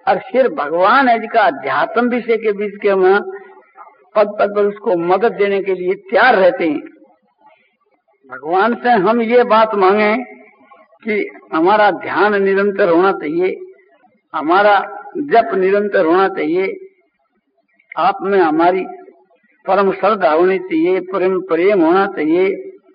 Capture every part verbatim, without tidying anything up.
और फिर भगवान है जिसका अध्यात्म विषय के बीच के हम पद पद पर उसको मदद देने के लिए तैयार रहते हैं। भगवान से हम ये बात मांगे कि हमारा ध्यान निरंतर होना चाहिए, हमारा जप निरंतर होना चाहिए, आप में हमारी परम श्रद्धा होनी चाहिए, प्रेम प्रेम होना चाहिए,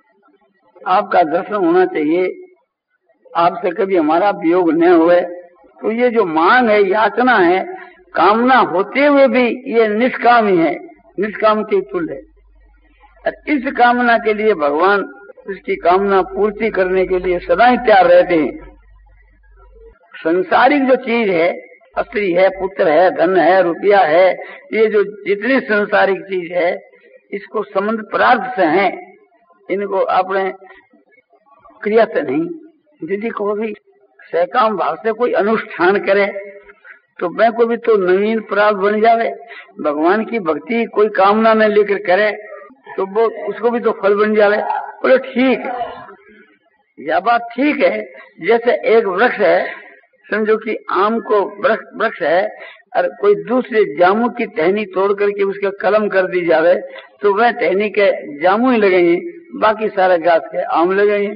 आपका दर्शन होना चाहिए, आपसे कभी हमारा वियोग न हुए। तो ये जो मांग है, याचना है, कामना होते हुए भी ये निष्काम ही है, निष्काम के तुल्य है। और इस कामना के लिए भगवान उसकी कामना पूर्ति करने के लिए सदा ही तैयार रहते हैं। संसारिक जो चीज है, स्त्री है, पुत्र है, धन है, रुपया है, ये जो जितनी संसारिक चीज है, इसको संबंध प्रार्थ से है, इनको अपने क्रिया से नहीं। यदि को भी सकाम भाव से कोई अनुष्ठान करे तो मैं को भी तो नवीन प्राप्त बन जावे। भगवान की भक्ति कोई कामना में लेकर करे तो वो उसको भी तो फल बन जावे। बोले ठीक है, यह बात ठीक है। जैसे एक वृक्ष है, समझो कि आम को वृक्ष है और कोई दूसरे जामू की टहनी तोड़ करके उसका कलम कर दी जावे तो वह टहनी के जामू ही लगेंगे, बाकी सारे घास के आम लगेंगे।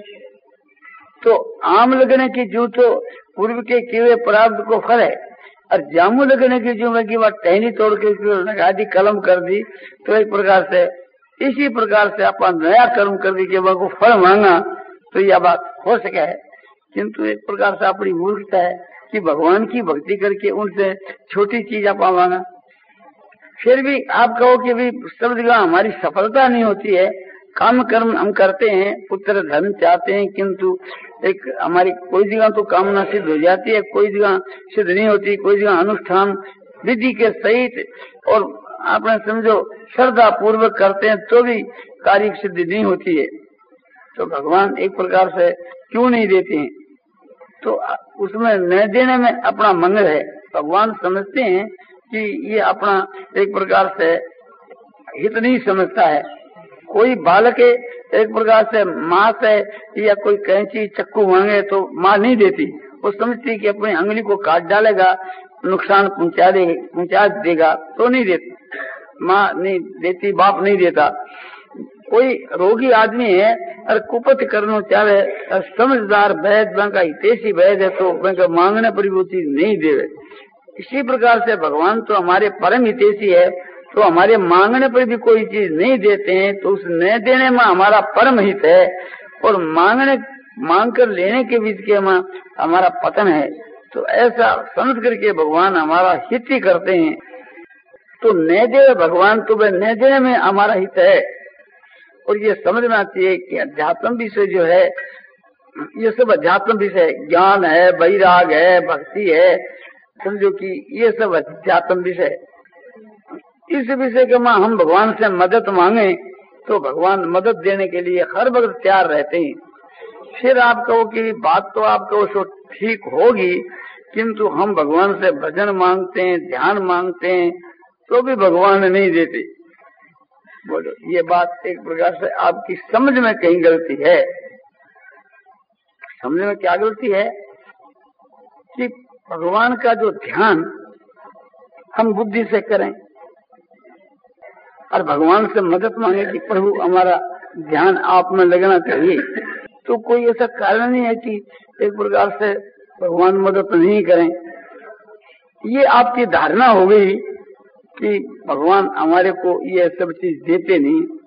तो आम लगने की जो तो पूर्व के किए प्राप्त को फल है, और जामू लगने की जो में की बात टहनी तोड़ के लगा दी, कलम कर दी, तो एक प्रकार से इसी प्रकार से अपन नया कर्म कर दी कि वह को फल मांगा तो यह बात हो सके है। किंतु एक प्रकार से अपनी मूर्खता है कि भगवान की भक्ति करके उनसे छोटी चीज आप मांगा। फिर भी आप कहो कि भी सब जगह हमारी सफलता नहीं होती है, काम कर्म हम करते हैं, पुत्र धन चाहते हैं, किंतु एक हमारी कोई जगह तो कामना सिद्ध हो जाती है, कोई जगह सिद्ध नहीं होती, कोई जगह अनुष्ठान विधि के सहित और आपने समझो श्रद्धा पूर्वक करते हैं तो भी कार्य सिद्धि नहीं होती है। तो भगवान एक प्रकार से क्यों नहीं देते हैं? तो उसमें न देने में अपना मंगल है। भगवान समझते हैं कि ये अपना एक प्रकार से हित नहीं समझता है। कोई बालक एक प्रकार से माँ से या कोई कैंची चक्कू मांगे तो माँ नहीं देती, वो समझती कि अपनी अंगुली को काट डालेगा, नुकसान पहुंचा देगा पहुंचा देगा तो नहीं देती, माँ नहीं देती, बाप नहीं देता। कोई रोगी आदमी है और कुपथ करना चाहे और समझदार वैद का हितेशी वैद है तो उनका मांगने पर वो चीज नहीं देवे। इसी प्रकार से भगवान तो हमारे परम हितेशी है, तो हमारे मांगने पर भी कोई चीज नहीं देते हैं तो उस न देने में हमारा परम हित है, और मांगने मांग कर लेने के बीच के में हमारा पतन है। तो ऐसा समझ करके भगवान हमारा हित ही करते हैं। तो न दे भगवान तो वह न देने में हमारा हित है। और ये समझना चाहिए कि अध्यात्म विषय जो है, ये सब अध्यात्म विषय, ज्ञान है, वैराग है, भक्ति है, समझो कि ये सब अध्यात्म विषय। इस विषय के में हम भगवान से मदद मांगे तो भगवान मदद देने के लिए हर वक्त तैयार रहते हैं। फिर आप कहो कि बात तो आप कहो सो ठीक होगी, किंतु हम भगवान से भजन मांगते हैं, ध्यान मांगते हैं तो भी भगवान नहीं देते। बोलो, ये बात एक प्रकार से आपकी समझ में कहीं गलती है। समझ में क्या गलती है कि भगवान का जो ध्यान हम बुद्धि से करें और भगवान से मदद मांगे कि प्रभु हमारा ध्यान आप में लगना चाहिए, तो कोई ऐसा कारण नहीं है कि एक प्रकार से भगवान मदद नहीं करें। ये आपकी धारणा हो गई कि भगवान हमारे को ये सब चीज देते नहीं।